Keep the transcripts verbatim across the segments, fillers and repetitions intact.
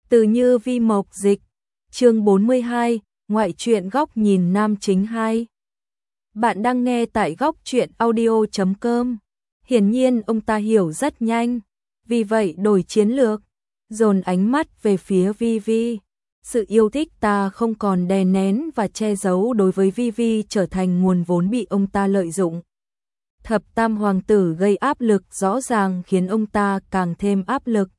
Từ Như Vi Mộc dịch, chương bốn mươi hai, ngoại truyện góc nhìn nam chính hai. Bạn đang nghe tại góc truyện audio chấm com. Hiển nhiên ông ta hiểu rất nhanh, vì vậy đổi chiến lược, dồn ánh mắt về phía Vi Vi. Sự yêu thích ta không còn đè nén và che giấu đối với Vi Vi trở thành nguồn vốn bị ông ta lợi dụng. Thập Tam Hoàng tử gây áp lực rõ ràng khiến ông ta càng thêm áp lực.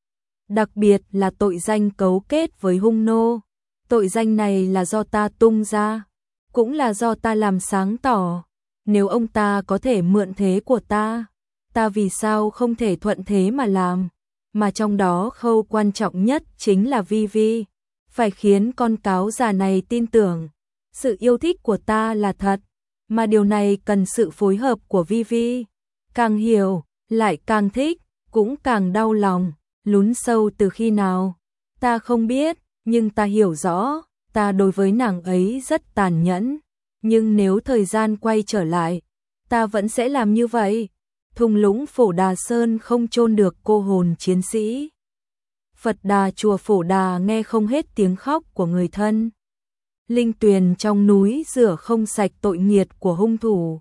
Đặc biệt là tội danh cấu kết với hung nô. Tội danh này là do ta tung ra, cũng là do ta làm sáng tỏ. Nếu ông ta có thể mượn thế của ta, ta vì sao không thể thuận thế mà làm? Mà trong đó khâu quan trọng nhất chính là Vi Vi. Phải khiến con cáo già này tin tưởng sự yêu thích của ta là thật, mà điều này cần sự phối hợp của Vi Vi. Càng hiểu, lại càng thích, cũng càng đau lòng. Lún sâu từ khi nào? Ta không biết, nhưng ta hiểu rõ, ta đối với nàng ấy rất tàn nhẫn. Nhưng nếu thời gian quay trở lại, ta vẫn sẽ làm như vậy. Thung lũng Phổ Đà Sơn không chôn được cô hồn chiến sĩ. Phật Đà chùa Phổ Đà nghe không hết tiếng khóc của người thân. Linh tuyền trong núi rửa không sạch tội nghiệt của hung thủ.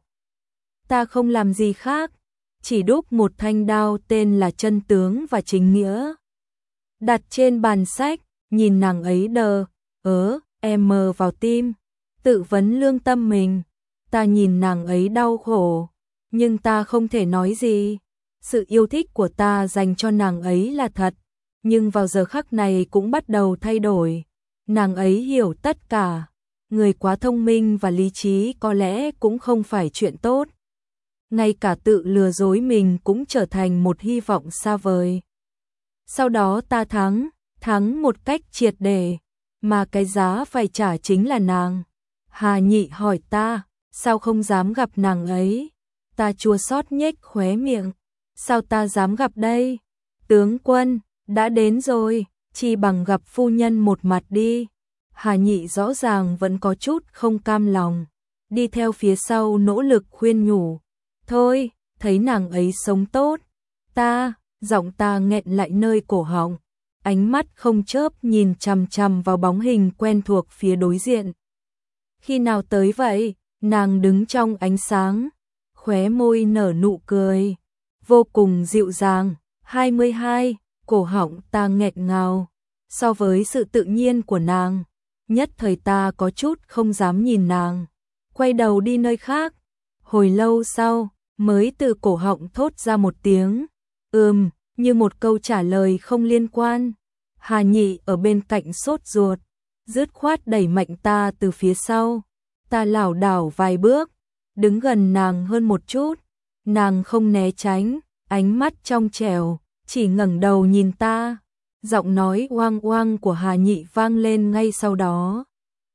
Ta không làm gì khác, chỉ đúc một thanh đao tên là Chân Tướng và Chính Nghĩa. Đặt trên bàn sách, nhìn nàng ấy đờ, ớ, em mờ vào tim, tự vấn lương tâm mình. Ta nhìn nàng ấy đau khổ, nhưng ta không thể nói gì. Sự yêu thích của ta dành cho nàng ấy là thật, nhưng vào giờ khắc này cũng bắt đầu thay đổi. Nàng ấy hiểu tất cả, người quá thông minh và lý trí có lẽ cũng không phải chuyện tốt. Ngay cả tự lừa dối mình cũng trở thành một hy vọng xa vời. Sau đó ta thắng, thắng một cách triệt để, mà cái giá phải trả chính là nàng. Hà Nhị hỏi ta, sao không dám gặp nàng ấy? Ta chua xót nhếch khóe miệng, sao ta dám gặp đây? Tướng quân, đã đến rồi, chi bằng gặp phu nhân một mặt đi. Hà Nhị rõ ràng vẫn có chút không cam lòng, đi theo phía sau nỗ lực khuyên nhủ. Thôi, thấy nàng ấy sống tốt. Ta, giọng ta nghẹn lại nơi cổ họng, ánh mắt không chớp nhìn chằm chằm vào bóng hình quen thuộc phía đối diện. Khi nào tới vậy? Nàng đứng trong ánh sáng, khóe môi nở nụ cười, vô cùng dịu dàng. hai mươi hai, cổ họng ta nghẹn ngào. So với sự tự nhiên của nàng, nhất thời ta có chút không dám nhìn nàng, quay đầu đi nơi khác. Hồi lâu sau, mới từ cổ họng thốt ra một tiếng, ừm, như một câu trả lời không liên quan. Hà Nhị ở bên cạnh sốt ruột, dứt khoát đẩy mạnh ta từ phía sau. Ta lảo đảo vài bước, đứng gần nàng hơn một chút. Nàng không né tránh, ánh mắt trong trẻo, chỉ ngẩng đầu nhìn ta. Giọng nói oang oang của Hà Nhị vang lên ngay sau đó.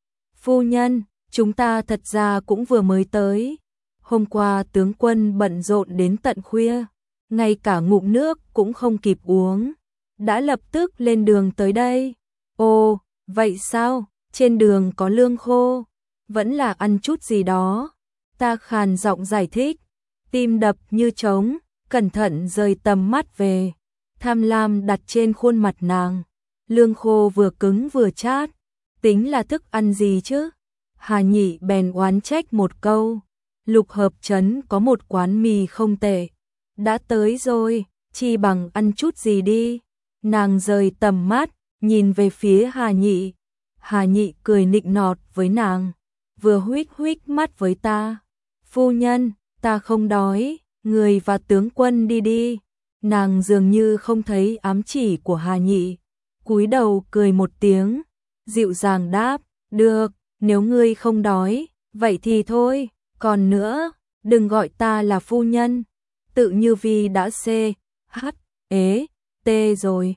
Phu nhân, chúng ta thật ra cũng vừa mới tới. Hôm qua tướng quân bận rộn đến tận khuya, ngay cả ngụm nước cũng không kịp uống, đã lập tức lên đường tới đây. Ồ, vậy sao? Trên đường có lương khô, vẫn là ăn chút gì đó. Ta khàn giọng giải thích, tim đập như trống, cẩn thận rời tầm mắt về. Tham lam đặt trên khuôn mặt nàng, lương khô vừa cứng vừa chát, tính là thức ăn gì chứ? Hà Nhị bèn oán trách một câu. Lục Hợp Trấn có một quán mì không tệ. Đã tới rồi, chi bằng ăn chút gì đi. Nàng rời tầm mắt, nhìn về phía Hà Nhị. Hà Nhị cười nịnh nọt với nàng, vừa huých huých mắt với ta. Phu nhân, ta không đói, người và tướng quân đi đi. Nàng dường như không thấy ám chỉ của Hà Nhị, cúi đầu cười một tiếng, dịu dàng đáp, được, nếu ngươi không đói, vậy thì thôi. Còn nữa, đừng gọi ta là phu nhân, tự Như Vi đã c, h, ế, t rồi.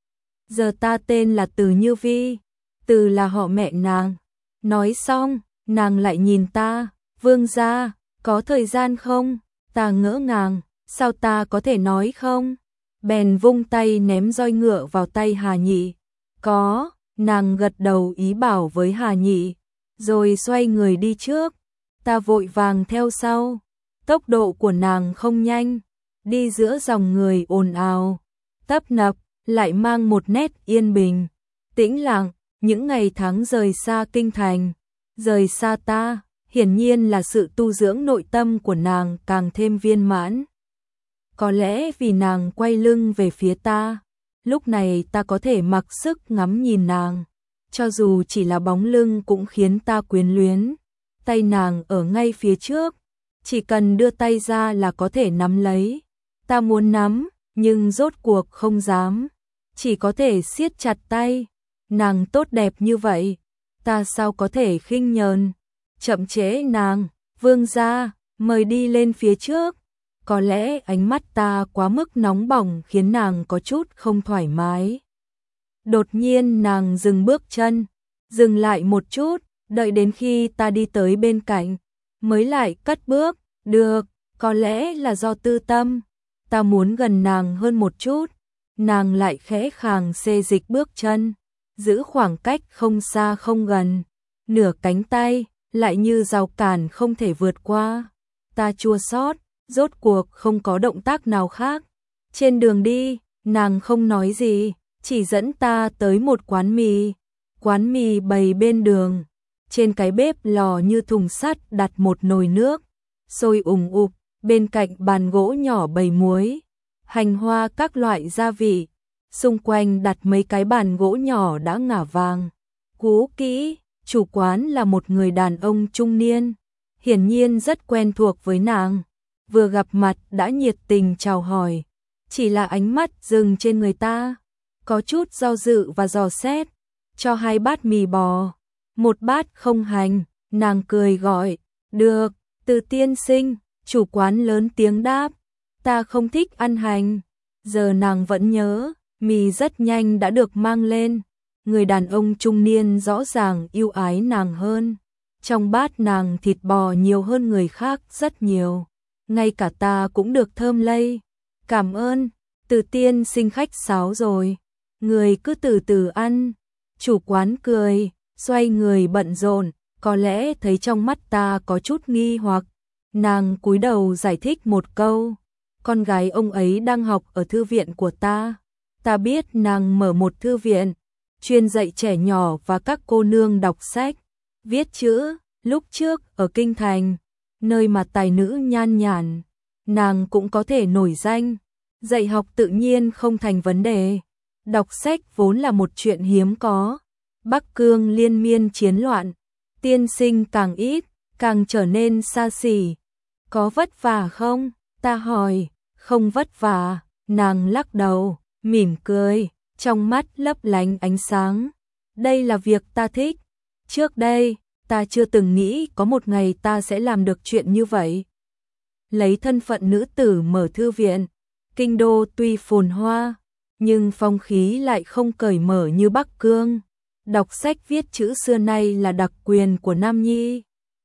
Giờ ta tên là Từ Như Vi, Từ là họ mẹ nàng. Nói xong, nàng lại nhìn ta, vương gia, có thời gian không? Ta ngỡ ngàng, sao ta có thể nói không? Bèn vung tay ném roi ngựa vào tay Hà Nhị. Có, nàng gật đầu ý bảo với Hà Nhị, rồi xoay người đi trước. Ta vội vàng theo sau, tốc độ của nàng không nhanh, đi giữa dòng người ồn ào, tấp nập, lại mang một nét yên bình, tĩnh lặng, những ngày tháng rời xa kinh thành, rời xa ta, hiển nhiên là sự tu dưỡng nội tâm của nàng càng thêm viên mãn. Có lẽ vì nàng quay lưng về phía ta, lúc này ta có thể mặc sức ngắm nhìn nàng, cho dù chỉ là bóng lưng cũng khiến ta quyến luyến. Tay nàng ở ngay phía trước, chỉ cần đưa tay ra là có thể nắm lấy. Ta muốn nắm, nhưng rốt cuộc không dám, chỉ có thể siết chặt tay. Nàng tốt đẹp như vậy, ta sao có thể khinh nhờn, chậm trễ nàng. Vương gia, mời đi lên phía trước. Có lẽ ánh mắt ta quá mức nóng bỏng khiến nàng có chút không thoải mái. Đột nhiên nàng dừng bước chân, dừng lại một chút, đợi đến khi ta đi tới bên cạnh, mới lại cất bước. Được, có lẽ là do tư tâm, ta muốn gần nàng hơn một chút. Nàng lại khẽ khàng xê dịch bước chân, giữ khoảng cách không xa không gần, nửa cánh tay, lại như rào cản không thể vượt qua. Ta chua xót, rốt cuộc không có động tác nào khác. Trên đường đi, nàng không nói gì, chỉ dẫn ta tới một quán mì. Quán mì bày bên đường, trên cái bếp lò như thùng sắt đặt một nồi nước, sôi ủng ục, bên cạnh bàn gỗ nhỏ bày muối, hành hoa các loại gia vị. Xung quanh đặt mấy cái bàn gỗ nhỏ đã ngả vàng. Cũ kỹ, chủ quán là một người đàn ông trung niên, hiển nhiên rất quen thuộc với nàng. Vừa gặp mặt đã nhiệt tình chào hỏi, chỉ là ánh mắt dừng trên người ta, có chút do dự và dò xét. Cho hai bát mì bò, một bát không hành. Nàng cười gọi, được. Từ tiên sinh, chủ quán lớn tiếng đáp, ta không thích ăn hành. Giờ nàng vẫn nhớ, mì rất nhanh đã được mang lên. Người đàn ông trung niên rõ ràng yêu ái nàng hơn. Trong bát nàng thịt bò nhiều hơn người khác rất nhiều, ngay cả ta cũng được thơm lây. Cảm ơn, Từ tiên sinh khách sáo rồi, người cứ từ từ ăn. Chủ quán cười, xoay người bận rộn, có lẽ thấy trong mắt ta có chút nghi hoặc. Nàng cúi đầu giải thích một câu, con gái ông ấy đang học ở thư viện của ta. Ta biết nàng mở một thư viện, chuyên dạy trẻ nhỏ và các cô nương đọc sách, viết chữ. Lúc trước ở Kinh Thành, nơi mà tài nữ nhan nhản, nàng cũng có thể nổi danh. Dạy học tự nhiên không thành vấn đề. Đọc sách vốn là một chuyện hiếm có. Bắc Cương liên miên chiến loạn, tiên sinh càng ít, càng trở nên xa xỉ. Có vất vả không? Ta hỏi. Không vất vả. Nàng lắc đầu, mỉm cười, trong mắt lấp lánh ánh sáng. Đây là việc ta thích. Trước đây, ta chưa từng nghĩ có một ngày ta sẽ làm được chuyện như vậy. Lấy thân phận nữ tử mở thư viện, kinh đô tuy phồn hoa, nhưng phong khí lại không cởi mở như Bắc Cương. Đọc sách viết chữ xưa nay là đặc quyền của nam nhi.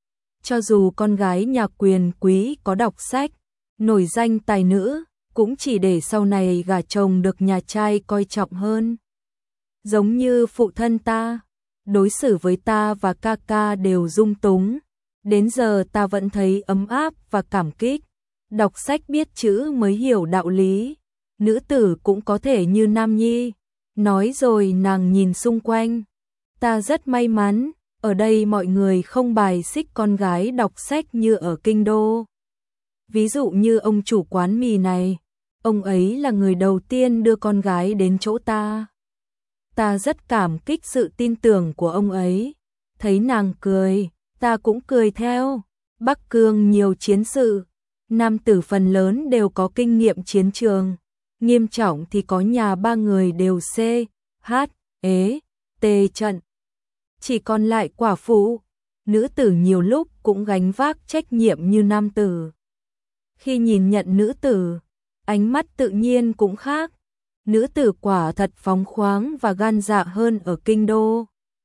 Cho dù con gái nhà quyền quý có đọc sách, nổi danh tài nữ, cũng chỉ để sau này gả chồng được nhà trai coi trọng hơn. Giống như phụ thân ta, đối xử với ta và ca ca đều dung túng. Đến giờ ta vẫn thấy ấm áp và cảm kích. Đọc sách biết chữ mới hiểu đạo lý. Nữ tử cũng có thể như nam nhi. Nói rồi nàng nhìn xung quanh. Ta rất may mắn, ở đây mọi người không bài xích con gái đọc sách như ở kinh đô. Ví dụ như ông chủ quán mì này, ông ấy là người đầu tiên đưa con gái đến chỗ ta. Ta rất cảm kích sự tin tưởng của ông ấy. Thấy nàng cười, ta cũng cười theo. Bắc Cương nhiều chiến sự, nam tử phần lớn đều có kinh nghiệm chiến trường. Nghiêm trọng thì có nhà ba người đều C, H, ế, T trận. Chỉ còn lại quả phụ, nữ tử nhiều lúc cũng gánh vác trách nhiệm như nam tử. Khi nhìn nhận nữ tử, ánh mắt tự nhiên cũng khác. Nữ tử quả thật phóng khoáng và gan dạ hơn ở kinh đô.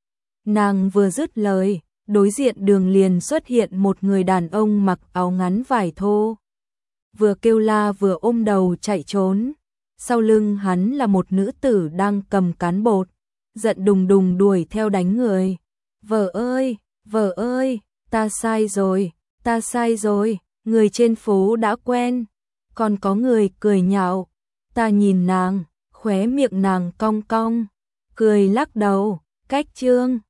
Nàng vừa dứt lời, đối diện đường liền xuất hiện một người đàn ông mặc áo ngắn vải thô. Vừa kêu la vừa ôm đầu chạy trốn. Sau lưng hắn là một nữ tử đang cầm cán bột, giận đùng đùng đuổi theo đánh người. Vợ ơi, vợ ơi, ta sai rồi, ta sai rồi, người trên phố đã quen. Còn có người cười nhạo. Ta nhìn nàng, khóe miệng nàng cong cong. cười lắc đầu, cách chương